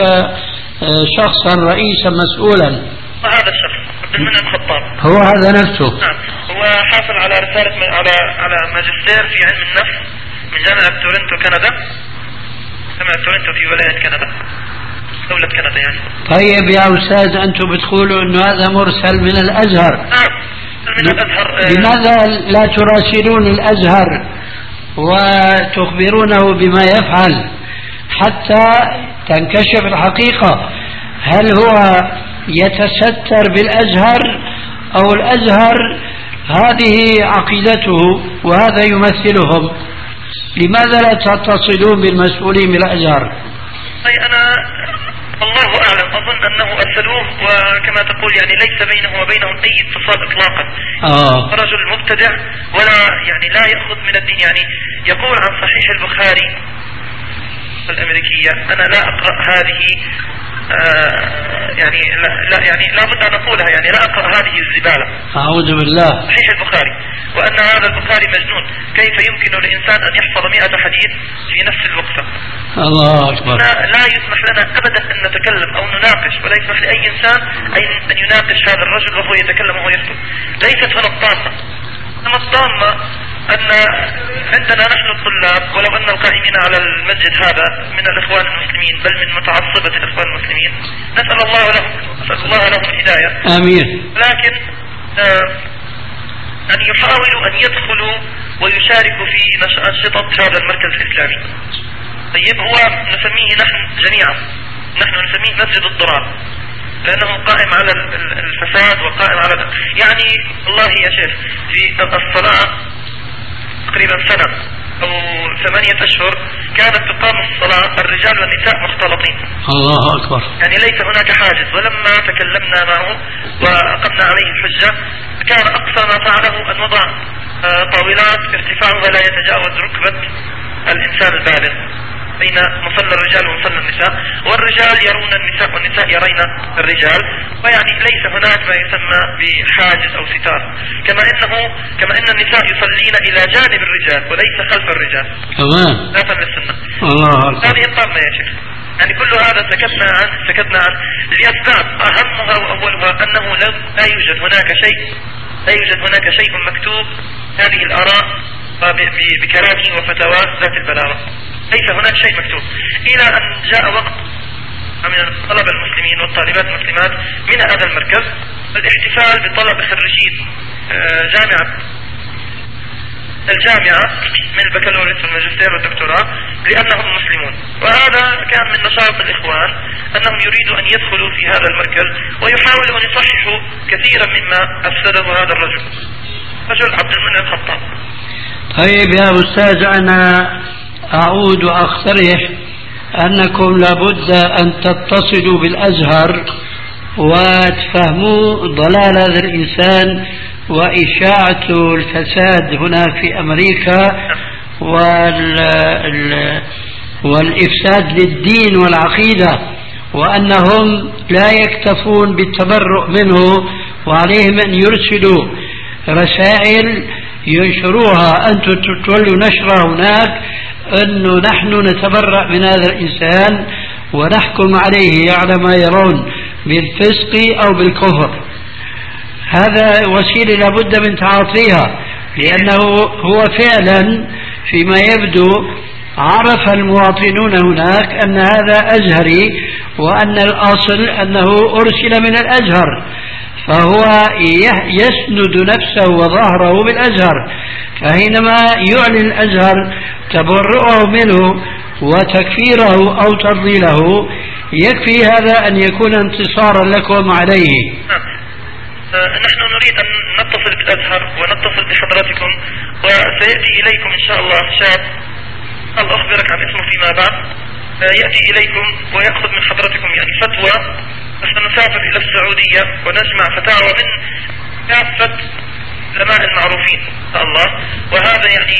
شخصا رئيسا مسؤولا. وهذا الشخص عبد المنعم الخطاب هو هذا نفسه. نعم، هو حاصل على رسالة على على ماجستير في علم النفس من جامعة تورنتو كندا، جامعة تورنتو في ولاية كندا، دولة كندا يعني. طيب يا أستاذ، أنتم بتقولوا إنه هذا مرسل من الأزهر. نعم من الأزهر. لماذا لا تراسلون الأزهر وتخبرونه بما يفعل حتى تنكشف الحقيقة؟ هل هو يتستر بالأزهر أو الأزهر هذه عقيدته وهذا يمثلهم؟ لماذا لا تتصلون بالمسؤولين بالأزهر؟ أي أنا الله أعلم، أظن أنه أرسلوه، وكما تقول يعني ليس بينه وبينهم أي اتصال إطلاقا. آه. رجل مبتدع ولا يعني لا يأخذ من الدين، يعني يقول عن صحيح البخاري الأمريكية أنا لا أقرأ هذه آه يعني لا, لا يعني لا بد أن أقولها، يعني لا أقرأ هذه الزبالة. أعوذ بالله. صحيح البخاري، وأن هذا البخاري مجنون، كيف يمكن للإنسان أن يحفظ مئة حديث في نفس الوقفة؟ الله أكبر. لا, لا يسمح لنا أبدا أن نتكلم أو نناقش، ولا يسمح لأي إنسان أن يناقش هذا الرجل وهو يتكلم وهو يكتب. ليست هنا الطامة، إنما الطامة أن عندنا نحن الطلاب، ولو أن القائمين على المسجد هذا من الإخوان المسلمين بل من متعصبة الإخوان المسلمين، نسأل الله لهم نسأل الله لهم الهداية. آمين. لكن آه أن يحاولوا أن يدخلوا ويشاركوا في أنشطة هذا المركز الإسلامي. طيب، هو نسميه نحن جميعا نحن نسميه مسجد الضرار، لأنه قائم على الفساد وقائم على يعني الله يا شيخ في الصلاة تقريبا سنة أو ثمانية أشهر كانت تقام الصلاة الرجال والنساء مختلطين. الله أكبر. يعني ليس هناك حاجز، ولما تكلمنا معه وأقمنا عليه الحجة كان أقصى ما فعله أن وضع طاولات ارتفاعها لا يتجاوز ركبة الإنسان البالغ بين مصلى الرجال ومصلى النساء، والرجال يرون النساء والنساء يرين الرجال، ويعني ليس هناك ما يسمى بحاجز أو ستار، كما إنه كما إن النساء يصلين إلى جانب الرجال وليس خلف الرجال. تمام. لا فهم السنة. الله أكبر. هذه الطامة يا شيخ، يعني كل هذا سكتنا عنه سكتنا عنه لأسباب أهمها وأولها أنه لا يوجد هناك شيء لا يوجد هناك شيء مكتوب هذه الآراء بكلامه وفتاوى ذات البلاغة، ليس هناك شيء مكتوب، إلى أن جاء وقت من الطلبة المسلمين والطالبات المسلمات من هذا المركز الاحتفال بطلب خريجين جامعة الجامعة من البكالوريوس والماجستير والدكتوراه لأنهم مسلمون. وهذا كان من نشاط الإخوان أنهم يريدوا أن يدخلوا في هذا المركز ويحاولوا أن يصححوا كثيرا مما أفسده هذا الرجل رجل عبد المنعم الخطاب. طيب يا أستاذ، أنا أعود وأقترح أنكم لابد أن تتصلوا بالأزهر وتفهموا ضلال هذا الإنسان وإشاعة الفساد هنا في أمريكا وال... والإفساد للدين والعقيدة، وأنهم لا يكتفون بالتبرؤ منه وعليهم أن يرسلوا رسائل ينشروها. أنتم تولوا نشرها هناك أنه نحن نتبرأ من هذا الإنسان ونحكم عليه على ما يرون بالفسق أو بالكفر. هذا وسيلة لابد من تعاطيها، لأنه هو فعلا فيما يبدو عرف المواطنون هناك أن هذا أزهري وأن الأصل أنه أرسل من الأزهر، فهو يسند نفسه وظهره بالأزهر. فحينما يعلن الأزهر تبرؤه منه وتكفيره أو تضليله يكفي هذا أن يكون انتصارا لكم عليه. نحن نريد أن نتصل بالأزهر ونتصل بحضراتكم، وسيأتي إليكم إن شاء الله شاب، هل أخبرك عن اسمه فيما بعد، يأتي إليكم ويأخذ من حضرتكم يعني فتوى. سنسافر إلى السعودية ونجمع فتاوى من كافة العلماء المعروفين إن شاء الله. وهذا يعني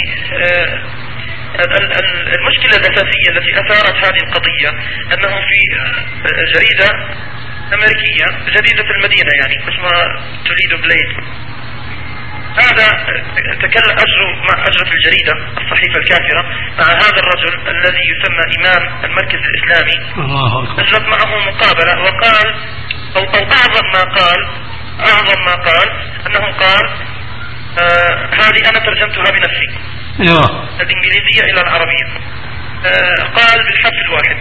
المشكلة الأساسية التي أثارت هذه القضية أنه في جريدة أمريكية، جريدة المدينة يعني اسمها توليدو بليد، هذا تكلم أجروا مع أجرة الجريدة الصحيفة الكافرة مع هذا الرجل الذي يسمى إمام المركز الإسلامي. أجرت معه مقابلة وقال أو, أو أعظم ما قال أعظم ما قال أنه قال آه هذه أنا ترجمتها بنفسي الإنجليزية إلى العربية. آه قال بالحرف الواحد: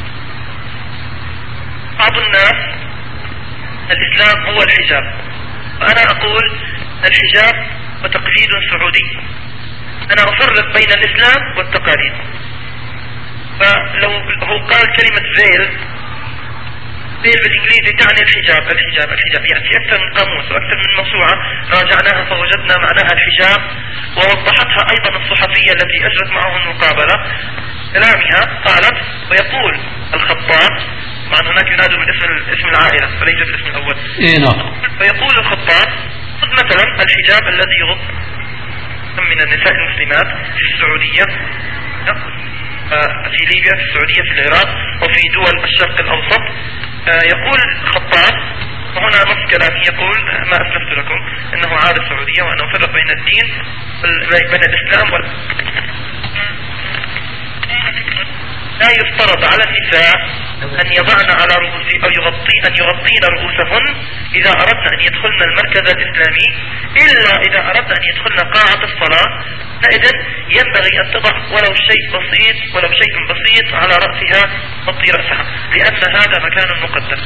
بعض الناس الإسلام هو الحجاب، وأنا أقول الحجاب وتقليد سعودي. أنا أفرق بين الإسلام والتقاليد. فلو هو قال كلمة فيل فيل بالإنجليزي تعني الحجاب الحجاب الحجاب يعني في أكثر من قاموس وأكثر من موسوعة راجعناها فوجدنا معناها الحجاب، ووضحتها أيضا الصحفية التي أجرت معه المقابلة كلامها. قالت: ويقول الخطاب، مع هناك ينادوا بالاسم اسم العائلة فليس بالاسم الأول. فيقول الخطاب: خذ مثلا الحجاب الذي يغطي من النساء المسلمات في السعودية، في ليبيا، في السعودية، في العراق، وفي دول الشرق الأوسط. يقول الخطاب، وهنا نص كلامي، يقول ما أسلفت لكم إنه عادة سعودية وأنه فرق بين الدين بين الإسلام وال لا يفترض على النساء أن يضعن على رؤوسهن أو يغطي أن يغطين رؤوسهن إذا أردنا أن يدخلن المركز الإسلامي، إلا إذا أردنا أن يدخلن قاعة الصلاة، فإذن ينبغي أن تضع ولو شيء بسيط ولو شيء بسيط على رأسها، تغطي رأسها، لأن هذا مكان مقدس.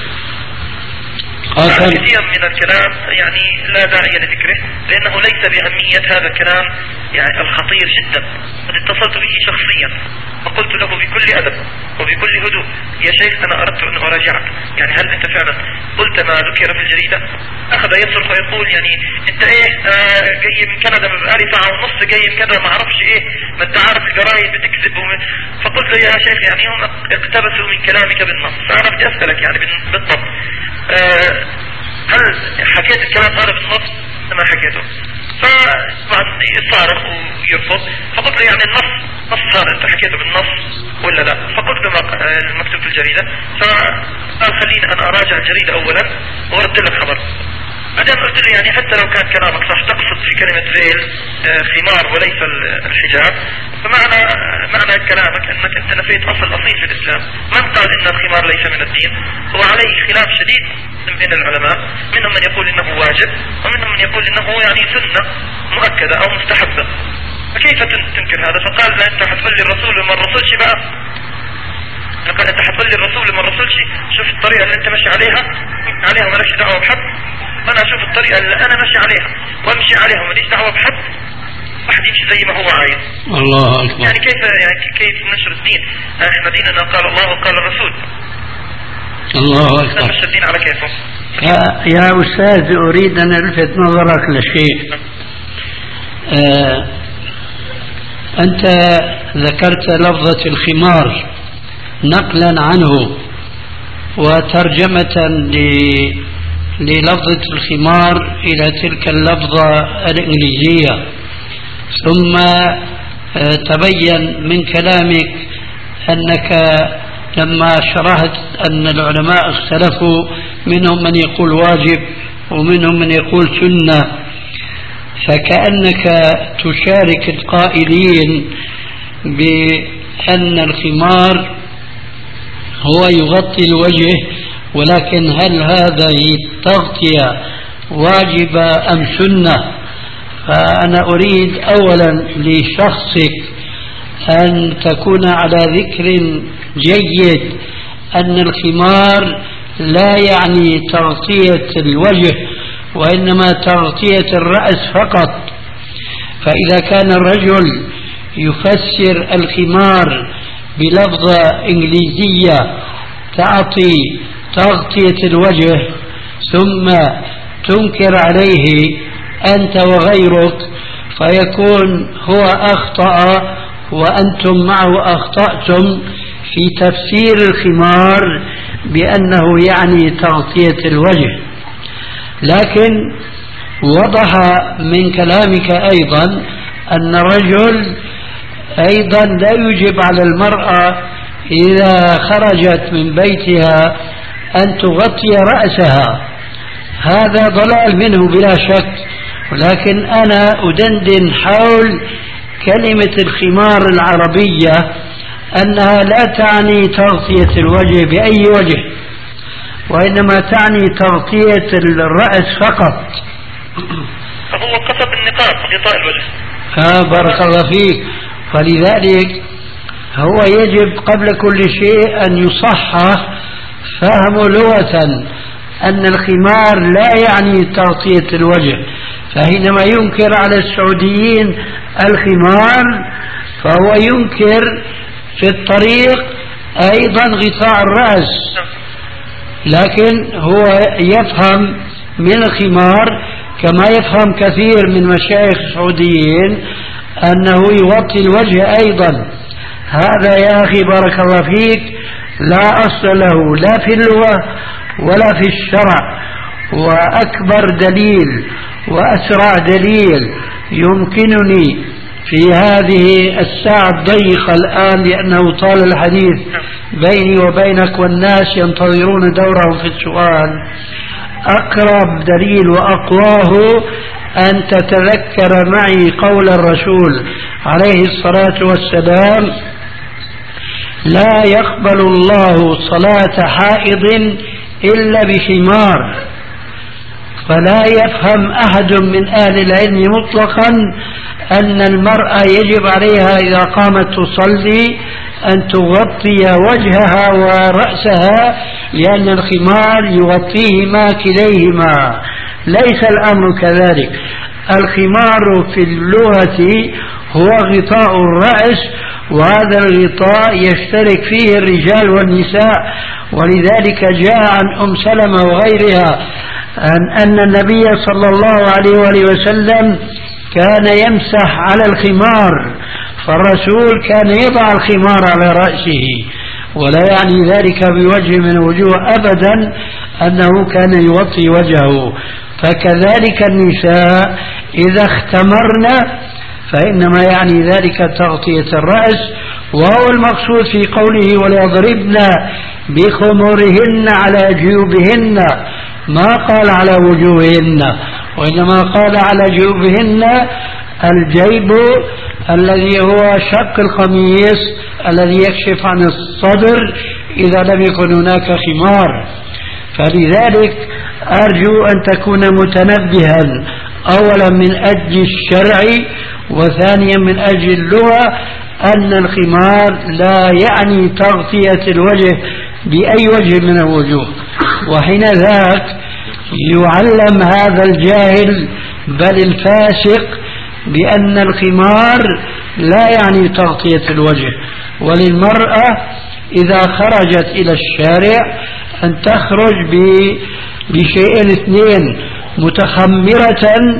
كثير من الكلام يعني لا داعي لذكره لأنه ليس بأهمية هذا الكلام يعني الخطير جدا. قد اتصلت به شخصيا وقلت له بكل أدب وبكل هدوء: يا شيخ أنا أردت أن أراجعك، يعني هل أنت فعلا قلت ما ذكر في الجريدة؟ أخذ يصرخ ويقول: يعني أنت إيه آه جاي من كندا بقالي ساعة ونص، جاي من كندا ما أعرفش إيه، ما أنت عارف الجرايد بتكذب. فقلت له: يا شيخ يعني هم اقتبسوا من كلامك بالنص، فأنا بدي أسألك يعني بالضبط آه هل حكيت الكلام هذا بالنص؟ ما حكيته. فبعد يصارخ ويرفض، فقلت له: يعني النص نص هذا انت حكيته بالنص ولا لا؟ فقلت له المكتوب في الجريدة. فقال: خليني انا اراجع الجريدة اولا وارد لك خبر. بعدين قلت له: يعني حتى لو كان كلامك صح، تقصد في كلمة فيل خمار وليس الحجاب، فمعنى معنى كلامك انك انت نفيت اصل اصيل في الاسلام. من قال ان الخمار ليس من الدين؟ هو عليه خلاف شديد بين العلماء، منهم من يقول انه واجب ومنهم من يقول انه يعني سنة مؤكدة او مستحبة. فكيف تنكر هذا؟ فقال: لا انت حتقول لي الرسول وما الرسولش بقى. فقال: انت حتقول لي الرسول وما الرسولش، شوف الطريقة اللي انت ماشي عليها عليها مالكش دعوة بحد، انا اشوف الطريقة اللي انا ماشي عليها وامشي عليها وماليش دعوة بحد، واحد يمشي زي ما هو عايز. الله أكبر. يعني كيف يعني كيف نشر الدين؟ احنا ديننا قال الله وقال الرسول. الله أكبر. نشر الدين على كيفه. يا, يا أستاذ أريد أن ألفت نظرك لشيء. آه أنت ذكرت لفظة الخمار نقلا عنه وترجمة للفظة الخمار إلى تلك اللفظة الإنجليزية، ثم تبين من كلامك أنك لما شرحت أن العلماء اختلفوا، منهم من يقول واجب ومنهم من يقول سنة، فكأنك تشارك القائلين بأن الخمار هو يغطي الوجه، ولكن هل هذه التغطية واجبة أم سنة؟ فأنا أريد أولا لشخصك أن تكون على ذكر جيد أن الخمار لا يعني تغطية الوجه وإنما تغطية الرأس فقط. فإذا كان الرجل يفسر الخمار بلفظة إنجليزية تعطي تغطية الوجه ثم تنكر عليه أنت وغيرك، فيكون هو أخطأ وأنتم معه أخطأتم في تفسير الخمار بأنه يعني تغطية الوجه. لكن وضح من كلامك أيضا أن الرجل أيضا لا يجب على المرأة إذا خرجت من بيتها أن تغطي رأسها، هذا ضلال منه بلا شك، ولكن أنا أدندن حول كلمة الخمار العربية أنها لا تعني تغطية الوجه بأي وجه، وإنما تعني تغطية الرأس فقط. فهو كتب النقاب غطاء الوجه. ها بارك الله فيك. فلذلك هو يجب قبل كل شيء أن يصحح فهم لغة أن الخمار لا يعني تغطية الوجه، فحينما ينكر على السعوديين الخمار فهو ينكر في الطريق أيضا غطاء الرأس، لكن هو يفهم من الخمار كما يفهم كثير من مشايخ السعوديين أنه يغطي الوجه أيضا. هذا يا أخي بارك الله فيك لا أصل له لا في اللغة ولا في الشرع، وأكبر دليل وأسرع دليل يمكنني في هذه الساعة الضيقة الآن لأنه طال الحديث بيني وبينك والناس ينتظرون دورهم في السؤال، أقرب دليل وأقواه أن تتذكر معي قول الرسول عليه الصلاة والسلام: لا يقبل الله صلاة حائض إلا بخمار. فلا يفهم أحد من أهل العلم مطلقا أن المرأة يجب عليها إذا قامت تصلي أن تغطي وجهها ورأسها، لأن الخمار يغطيهما كليهما. ليس الأمر كذلك. الخمار في اللغة هو غطاء الرأس، وهذا الغطاء يشترك فيه الرجال والنساء، ولذلك جاء عن أم سلمة وغيرها أن, أن النبي صلى الله عليه وآله وسلم كان يمسح على الخمار، فالرسول كان يضع الخمار على رأسه، ولا يعني ذلك بوجه من الوجوه أبدا أنه كان يغطي وجهه. فكذلك النساء إذا اختمرن فإنما يعني ذلك تغطية الرأس، وهو المقصود في قوله وليضربن بخمورهن على جيوبهن، ما قال على وجوههن، وإنما قال على جيوبهن الجيب الذي هو شق القميص الذي يكشف عن الصدر إذا لم يكن هناك خمار. فلذلك أرجو أن تكون متنبها أولا من أجل الشرع، وثانيا من أجل اللغة، أن الخمار لا يعني تغطية الوجه بأي وجه من الوجوه. وحين ذاك يعلم هذا الجاهل بل الفاسق بأن الخمار لا يعني تغطية الوجه. وللمرأة إذا خرجت إلى الشارع أن تخرج بشيئين اثنين: متخمرة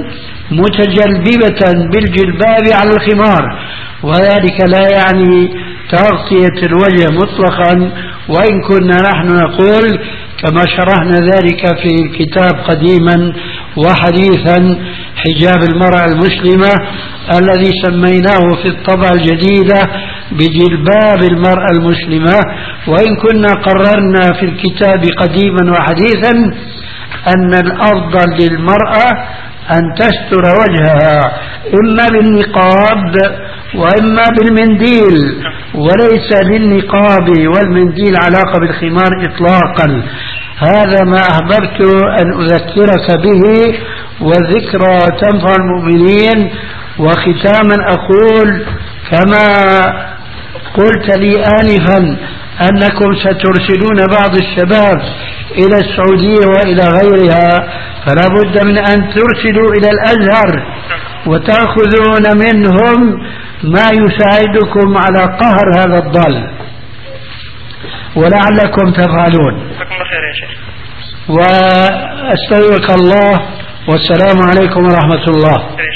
متجلببة بالجلباب على الخمار، وذلك لا يعني تغطية الوجه مطلقا، وإن كنا نحن نقول كما شرحنا ذلك في الكتاب قديما وحديثا حجاب المرأة المسلمة الذي سميناه في الطبعة الجديدة بجلباب المرأة المسلمة، وإن كنا قررنا في الكتاب قديما وحديثا أن الأفضل للمرأة أن تستر وجهها إما بالنقاب وإما بالمنديل، وليس للنقاب والمنديل علاقة بالخمار إطلاقا. هذا ما أحببت أن أذكرك به، والذكرى تنفع المؤمنين. وختاما أقول كما قلت لي آنفا أنكم سترسلون بعض الشباب إلى السعودية وإلى غيرها، فلا بد من أن ترسلوا إلى الأزهر وتأخذون منهم ما يساعدكم على قهر هذا الضال، ولعلكم تفعلون. وأستودعك الله، والسلام عليكم ورحمة الله.